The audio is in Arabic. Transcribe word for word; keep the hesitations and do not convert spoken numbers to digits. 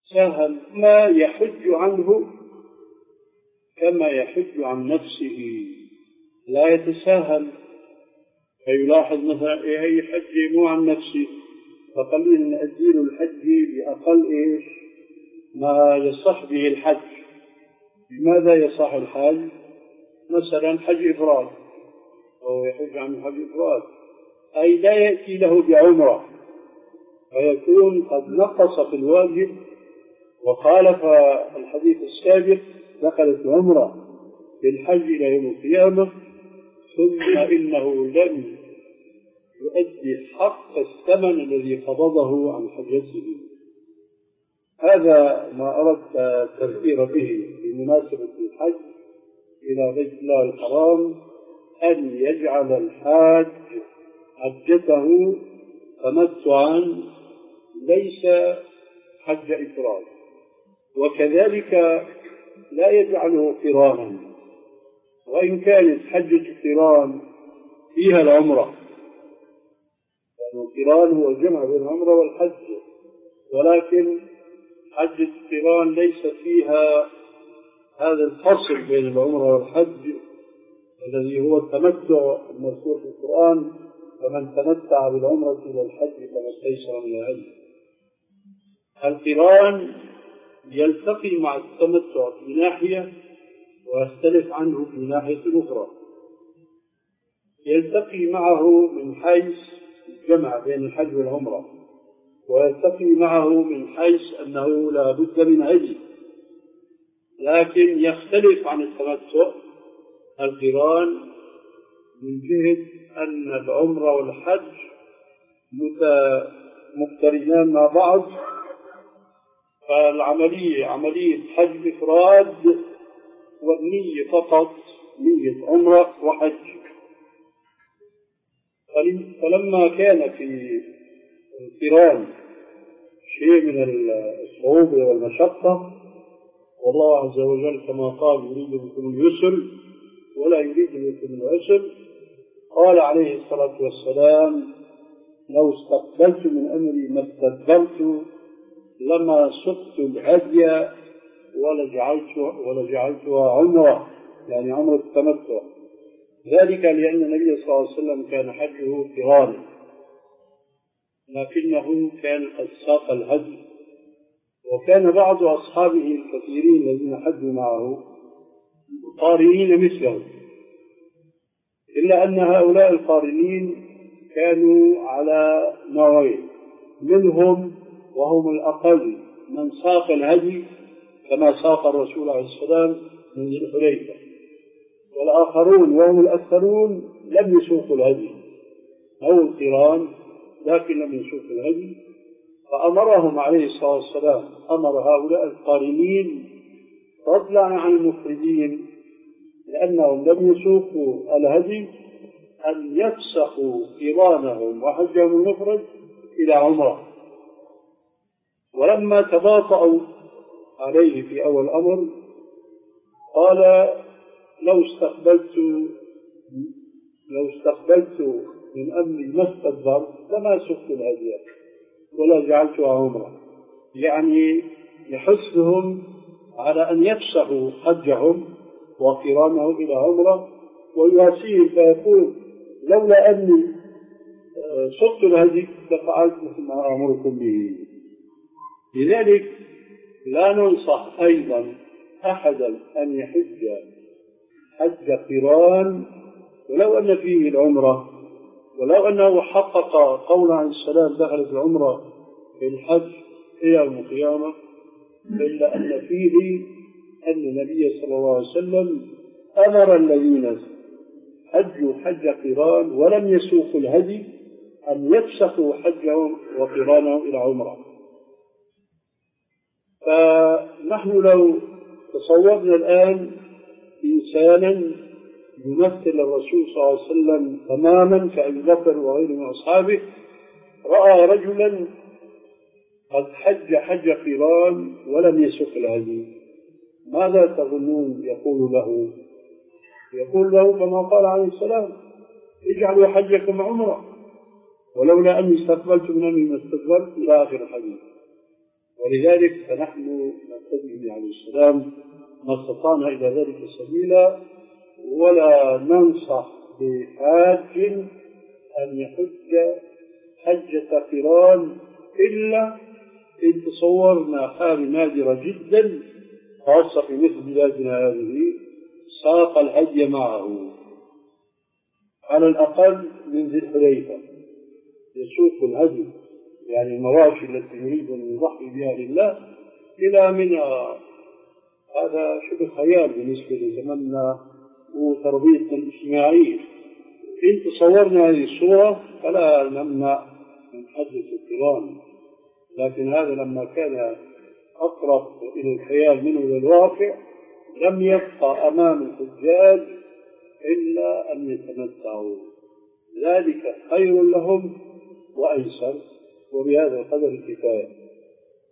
سهل ما يحج عنه كما يحج عن نفسه، لا يتساهل فيلاحظ مثلا إيه هي حجي مو عن نفسي فقليل نأديل الحج بأقل إيش ما يصح به الحج. لماذا يصح الحج؟ مثلا حج إفراد أو يحج عن حج إفراد، أي لا يأتي له بعمرة فيكون قد نقص في الواجب وخالف الحديث السابق دخلت العمرة بالحج إلى يوم القيامة، ثم إنه لم يؤدي حق الثمن الذي قبضه عن حجته. هذا ما أردت التذكير به بمناسبة الحج إلى بيت الله الحرام، أن يجعل الحاج حجته تمتعا ليس حج إفراد، وكذلك لا يجعله قرانا، وإن كانت حجة القران فيها العمرة، لأن القران هو الجمع بين العمرة والحج، ولكن حجة القران ليس فيها هذا الفصل بين العمرة والحج الذي هو التمتع المذكور في القرآن: فمن تمتع بالعمرة إلى الحج فما استيسر من الهدي. القران يلتقي مع التمتع في ناحية ويختلف عنه في ناحية أخرى. يلتقي معه من حيث الجمع بين الحج والعمرة، ويلتقي معه من حيث أنه لا بد من هدي، لكن يختلف عن التمتع القران من جهة أن العمرة والحج مقترنان مع بعض، فالعملية عملية حج إفراد والنية فقط نية عمرة وحج. فلما كان في القران شيء من الصعوبة والمشقة، والله عز وجل كما قال: يريد بكم اليسر ولا يريد بكم العسر، قال عليه الصلاة والسلام: لو استقبلت من أمري ما استدبرت لما سقت الهدي ولجعلتها عمرة، يعني عمرة التمتع. ذلك لأن النبي صلى الله عليه وسلم كان حجه قرانا، لكنه كان قد ساق الهدي، وكان بعض أصحابه الكثيرين الذين حجوا معه قارنين مثله، إلا أن هؤلاء القارنين كانوا على نوعين: منهم وهم الأقل من ساق الهدي كما ساق الرسول عليه السلام من ذي الحليفة، والآخرون وهم الأكثرون لم يسوقوا الهدي أو القران لكن لم يسوقوا الهدي، فأمرهم عليه الصلاة والسلام، أمر هؤلاء القارنين فضلا عن المفردين لأنهم لم يسوقوا الهدي أن يفسخوا قرانهم وحجهم المفرد إلى عمره. ولما تباطؤوا عليه في أول أمر قال: لو استقبلت لو استقبلت من أمري ما استدبرت لما سقت الهدي ولا جعلتها عمره، يعني يحثهم على أن يفسخوا حجهم وقرانهم إلى عمره، ويواسيهم فيقول: لولا أني سقت الهدي لفعلت مثل ما أمركم به. لذلك لا ننصح أيضا أحدا أن يحج حج قران ولو أن فيه العمرة، ولو أنه حقق قول عن السلام دخلت العمرة في الحج إلى يوم القيامة، إلا أن فيه أن النبي صلى الله عليه وسلم أمر الذين حجوا حج قران ولم يسوقوا الهدي أن يفسخوا حجهم وقرانهم إلى عمرة. فنحن لو تصورنا الآن إنسانا يمثل الرسول صلى الله عليه وسلم تماما كأبي بكر وغيره من أصحابه، رأى رجلا قد حج حج قران ولم يسوق الهدي، ماذا تظنون يقول له؟ يقول له كما قال عليه السلام: اجعلوا حجكم عمره ولولا أني استقبلت من أمري ما استدبرت إلى آخر الحديث. ولذلك فنحن نتبع عليه السلام ما استطعنا إلى ذلك سبيلا، ولا ننصح بحاج أن يحج حجة قران إلا إن تصورنا حال نادرة جدا، خاصة في مثل بلادنا هذه، ساق الهدي معه على الأقل من ذي الحليفة، يسوق الهدي يعني المواشي التي يريد أن يضحي بها لله إلى منى. هذا شبه خيال بالنسبة لزمننا وتربيتنا الاجتماعية. إن تصورنا هذه الصورة فلا نمنع من حجة القران، لكن هذا لما كان أقرب إلى الخيال منه إلى الواقع لم يبقى أمام الحجاج إلا أن يتمتعوا، ذلك خير لهم وأيسر، وبهذا القدر كفاية.